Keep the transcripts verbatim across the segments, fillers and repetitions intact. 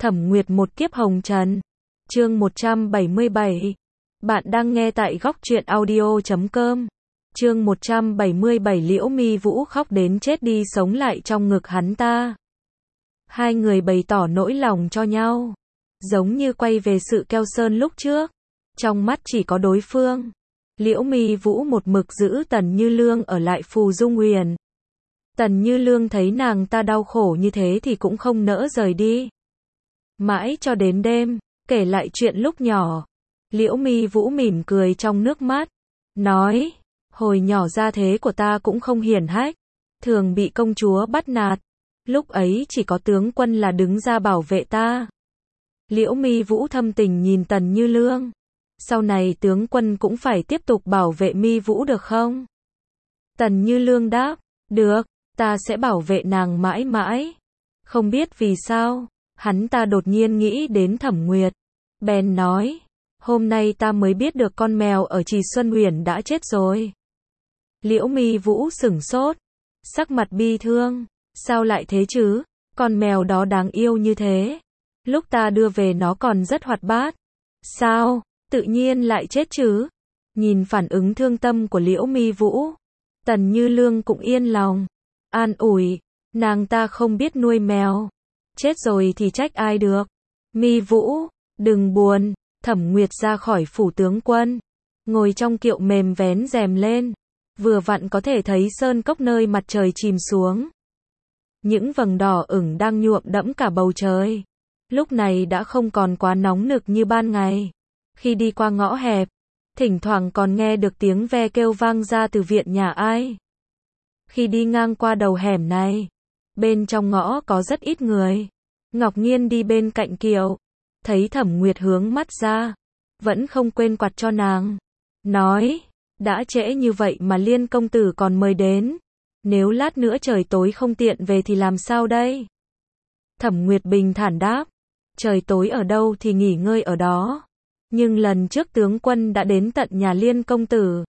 Thẩm Nguyệt một kiếp hồng trần. Chương một trăm bảy mươi bảy. Bạn đang nghe tại góc truyện audio chấm com. Chương một trăm bảy mươi bảy. Liễu Mi Vũ khóc đến chết đi sống lại trong ngực hắn ta. Hai người bày tỏ nỗi lòng cho nhau, giống như quay về sự keo sơn lúc trước. Trong mắt chỉ có đối phương. Liễu Mi Vũ một mực giữ Tần Như Lương ở lại Phù Dung Huyền. Tần Như Lương thấy nàng ta đau khổ như thế thì cũng không nỡ rời đi. Mãi cho đến đêm, kể lại chuyện lúc nhỏ, Liễu Mi Vũ mỉm cười trong nước mắt, nói, hồi nhỏ gia thế của ta cũng không hiển hách, thường bị công chúa bắt nạt, lúc ấy chỉ có tướng quân là đứng ra bảo vệ ta. Liễu Mi Vũ thâm tình nhìn Tần Như Lương, sau này tướng quân cũng phải tiếp tục bảo vệ Mi Vũ được không? Tần Như Lương đáp, được, ta sẽ bảo vệ nàng mãi mãi. Không biết vì sao, hắn ta đột nhiên nghĩ đến Thẩm Nguyệt, bèn nói, hôm nay ta mới biết được con mèo ở Trì Xuân Huyền đã chết rồi. Liễu Mi Vũ sửng sốt, sắc mặt bi thương, sao lại thế chứ, con mèo đó đáng yêu như thế, lúc ta đưa về nó còn rất hoạt bát, sao, tự nhiên lại chết chứ? Nhìn phản ứng thương tâm của Liễu Mi Vũ, Tần Như Lương cũng yên lòng, an ủi, nàng ta không biết nuôi mèo, chết rồi thì trách ai được. Mi Vũ, đừng buồn. Thẩm Nguyệt ra khỏi phủ tướng quân, ngồi trong kiệu mềm vén rèm lên, vừa vặn có thể thấy sơn cốc nơi mặt trời chìm xuống. Những vầng đỏ ửng đang nhuộm đẫm cả bầu trời. Lúc này đã không còn quá nóng nực như ban ngày. Khi đi qua ngõ hẹp, thỉnh thoảng còn nghe được tiếng ve kêu vang ra từ viện nhà ai. Khi đi ngang qua đầu hẻm này, bên trong ngõ có rất ít người. Ngọc Nhiên đi bên cạnh kiệu, thấy Thẩm Nguyệt hướng mắt ra, vẫn không quên quạt cho nàng, nói, đã trễ như vậy mà Liên công tử còn mời đến, nếu lát nữa trời tối không tiện về thì làm sao đây? Thẩm Nguyệt bình thản đáp, trời tối ở đâu thì nghỉ ngơi ở đó, nhưng lần trước tướng quân đã đến tận nhà Liên công tử.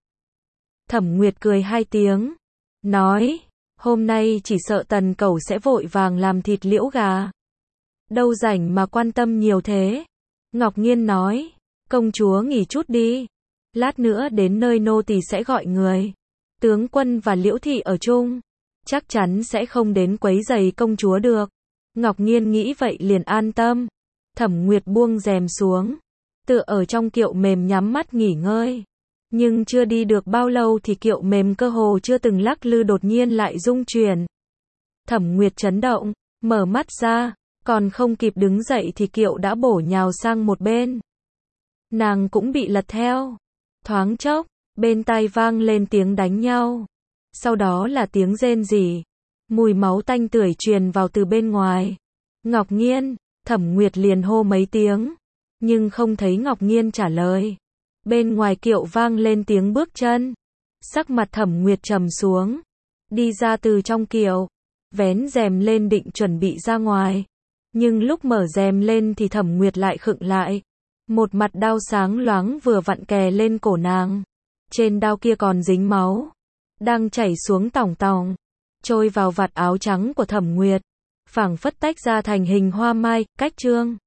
Thẩm Nguyệt cười hai tiếng, nói, hôm nay chỉ sợ Tần Cẩu sẽ vội vàng làm thịt liễu gà. Đâu rảnh mà quan tâm nhiều thế. Ngọc Nhiên nói, công chúa nghỉ chút đi, lát nữa đến nơi nô tỳ sẽ gọi người. Tướng quân và Liễu thị ở chung, chắc chắn sẽ không đến quấy rầy công chúa được. Ngọc Nhiên nghĩ vậy liền an tâm. Thẩm Nguyệt buông rèm xuống, tựa ở trong kiệu mềm nhắm mắt nghỉ ngơi. Nhưng chưa đi được bao lâu thì kiệu mềm cơ hồ chưa từng lắc lư đột nhiên lại rung chuyển. Thẩm Nguyệt chấn động, mở mắt ra, còn không kịp đứng dậy thì kiệu đã bổ nhào sang một bên. Nàng cũng bị lật theo. Thoáng chốc, bên tai vang lên tiếng đánh nhau. Sau đó là tiếng rên rỉ. Mùi máu tanh tưởi truyền vào từ bên ngoài. Ngọc Nhiên, Thẩm Nguyệt liền hô mấy tiếng, nhưng không thấy Ngọc Nhiên trả lời. Bên ngoài kiệu vang lên tiếng bước chân. Sắc mặt Thẩm Nguyệt trầm xuống, đi ra từ trong kiệu, vén rèm lên định chuẩn bị ra ngoài. Nhưng lúc mở rèm lên thì Thẩm Nguyệt lại khựng lại. Một mặt đao sáng loáng vừa vặn kè lên cổ nàng. Trên đao kia còn dính máu, đang chảy xuống tòng tòng, trôi vào vạt áo trắng của Thẩm Nguyệt, phảng phất tách ra thành hình hoa mai, cách trương.